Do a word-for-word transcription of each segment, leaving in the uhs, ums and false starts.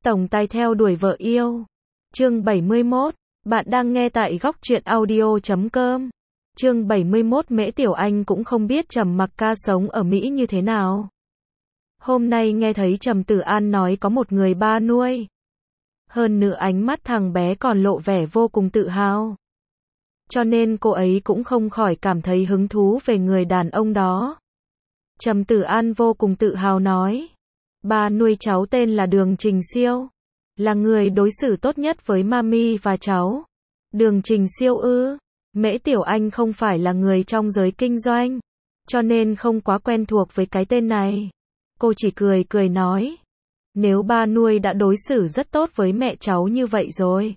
Tổng tài theo đuổi vợ yêu. Chương bảy mươi mốt. Bạn đang nghe tại góc truyện audio chấm com. Chương bảy mươi mốt. Mễ Tiểu Anh cũng không biết Trầm Mặc Ca sống ở Mỹ như thế nào. Hôm nay nghe thấy Trầm Tử An nói có một người ba nuôi. Hơn nữa ánh mắt thằng bé còn lộ vẻ vô cùng tự hào. Cho nên cô ấy cũng không khỏi cảm thấy hứng thú về người đàn ông đó. Trầm Tử An vô cùng tự hào nói. Ba nuôi cháu tên là Đường Trình Siêu. Là người đối xử tốt nhất với mami và cháu. Đường Trình Siêu ư? Mễ Tiểu Anh không phải là người trong giới kinh doanh. Cho nên không quá quen thuộc với cái tên này. Cô chỉ cười cười nói. Nếu ba nuôi đã đối xử rất tốt với mẹ cháu như vậy rồi.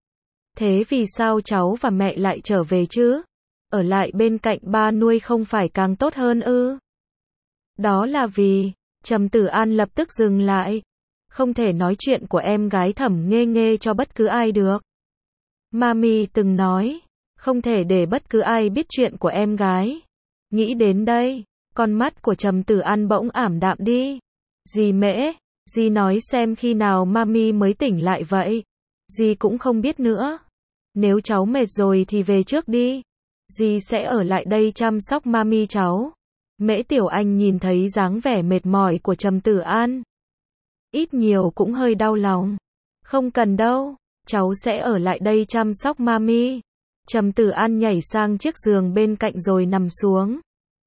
Thế vì sao cháu và mẹ lại trở về chứ? Ở lại bên cạnh ba nuôi không phải càng tốt hơn ư? Đó là vì, Trầm Tử An lập tức dừng lại. Không thể nói chuyện của em gái Thẩm Nghê Nghê cho bất cứ ai được. Mami từng nói, không thể để bất cứ ai biết chuyện của em gái. Nghĩ đến đây, con mắt của Trầm Tử An bỗng ảm đạm đi. Dì Mễ, dì nói xem khi nào mami mới tỉnh lại vậy? Dì cũng không biết nữa. Nếu cháu mệt rồi thì về trước đi. Dì sẽ ở lại đây chăm sóc mami cháu. Mễ Tiểu Anh nhìn thấy dáng vẻ mệt mỏi của Trầm Tử An. Ít nhiều cũng hơi đau lòng. Không cần đâu, cháu sẽ ở lại đây chăm sóc mami. Trầm Tử An nhảy sang chiếc giường bên cạnh rồi nằm xuống.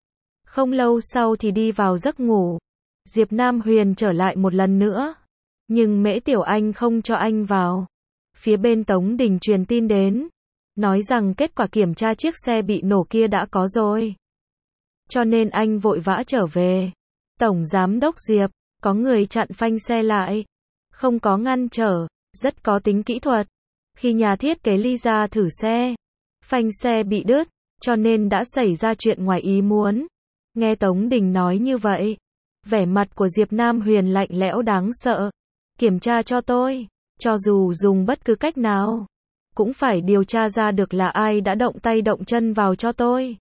Không lâu sau thì đi vào giấc ngủ. Diệp Nam Huyền trở lại một lần nữa. Nhưng Mễ Tiểu Anh không cho anh vào. Phía bên Tống Đình truyền tin đến. Nói rằng kết quả kiểm tra chiếc xe bị nổ kia đã có rồi. Cho nên anh vội vã trở về. Tổng Giám đốc Diệp, có người chặn phanh xe lại. Không có ngăn trở, rất có tính kỹ thuật. Khi nhà thiết kế Lisa thử xe, phanh xe bị đứt, cho nên đã xảy ra chuyện ngoài ý muốn. Nghe Tống Đình nói như vậy, vẻ mặt của Diệp Nam Huyền lạnh lẽo đáng sợ. Kiểm tra cho tôi, cho dù dùng bất cứ cách nào, cũng phải điều tra ra được là ai đã động tay động chân vào cho tôi.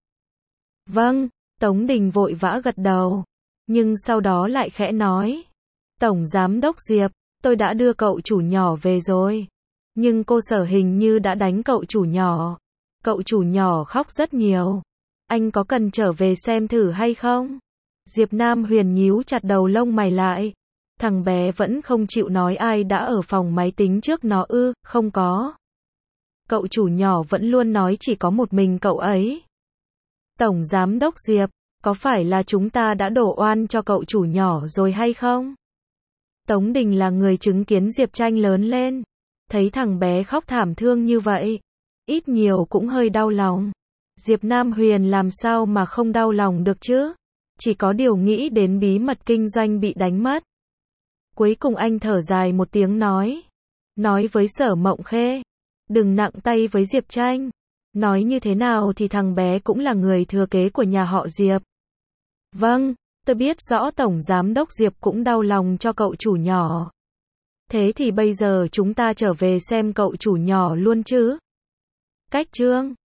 Vâng, Tống Đình vội vã gật đầu, nhưng sau đó lại khẽ nói. Tổng Giám đốc Diệp, tôi đã đưa cậu chủ nhỏ về rồi. Nhưng cô Sở hình như đã đánh cậu chủ nhỏ. Cậu chủ nhỏ khóc rất nhiều. Anh có cần trở về xem thử hay không? Diệp Nam Huyền nhíu chặt đầu lông mày lại. Thằng bé vẫn không chịu nói ai đã ở phòng máy tính trước nó ư? Không có. Cậu chủ nhỏ vẫn luôn nói chỉ có một mình cậu ấy. Tổng Giám đốc Diệp, có phải là chúng ta đã đổ oan cho cậu chủ nhỏ rồi hay không? Tống Đình là người chứng kiến Diệp Tranh lớn lên. Thấy thằng bé khóc thảm thương như vậy, ít nhiều cũng hơi đau lòng. Diệp Nam Huyền làm sao mà không đau lòng được chứ? Chỉ có điều nghĩ đến bí mật kinh doanh bị đánh mất. Cuối cùng anh thở dài một tiếng nói. Nói với Sở Mộng Khê, đừng nặng tay với Diệp Tranh. Nói như thế nào thì thằng bé cũng là người thừa kế của nhà họ Diệp. Vâng, tôi biết rõ Tổng Giám đốc Diệp cũng đau lòng cho cậu chủ nhỏ. Thế thì bây giờ chúng ta trở về xem cậu chủ nhỏ luôn chứ? Cách chương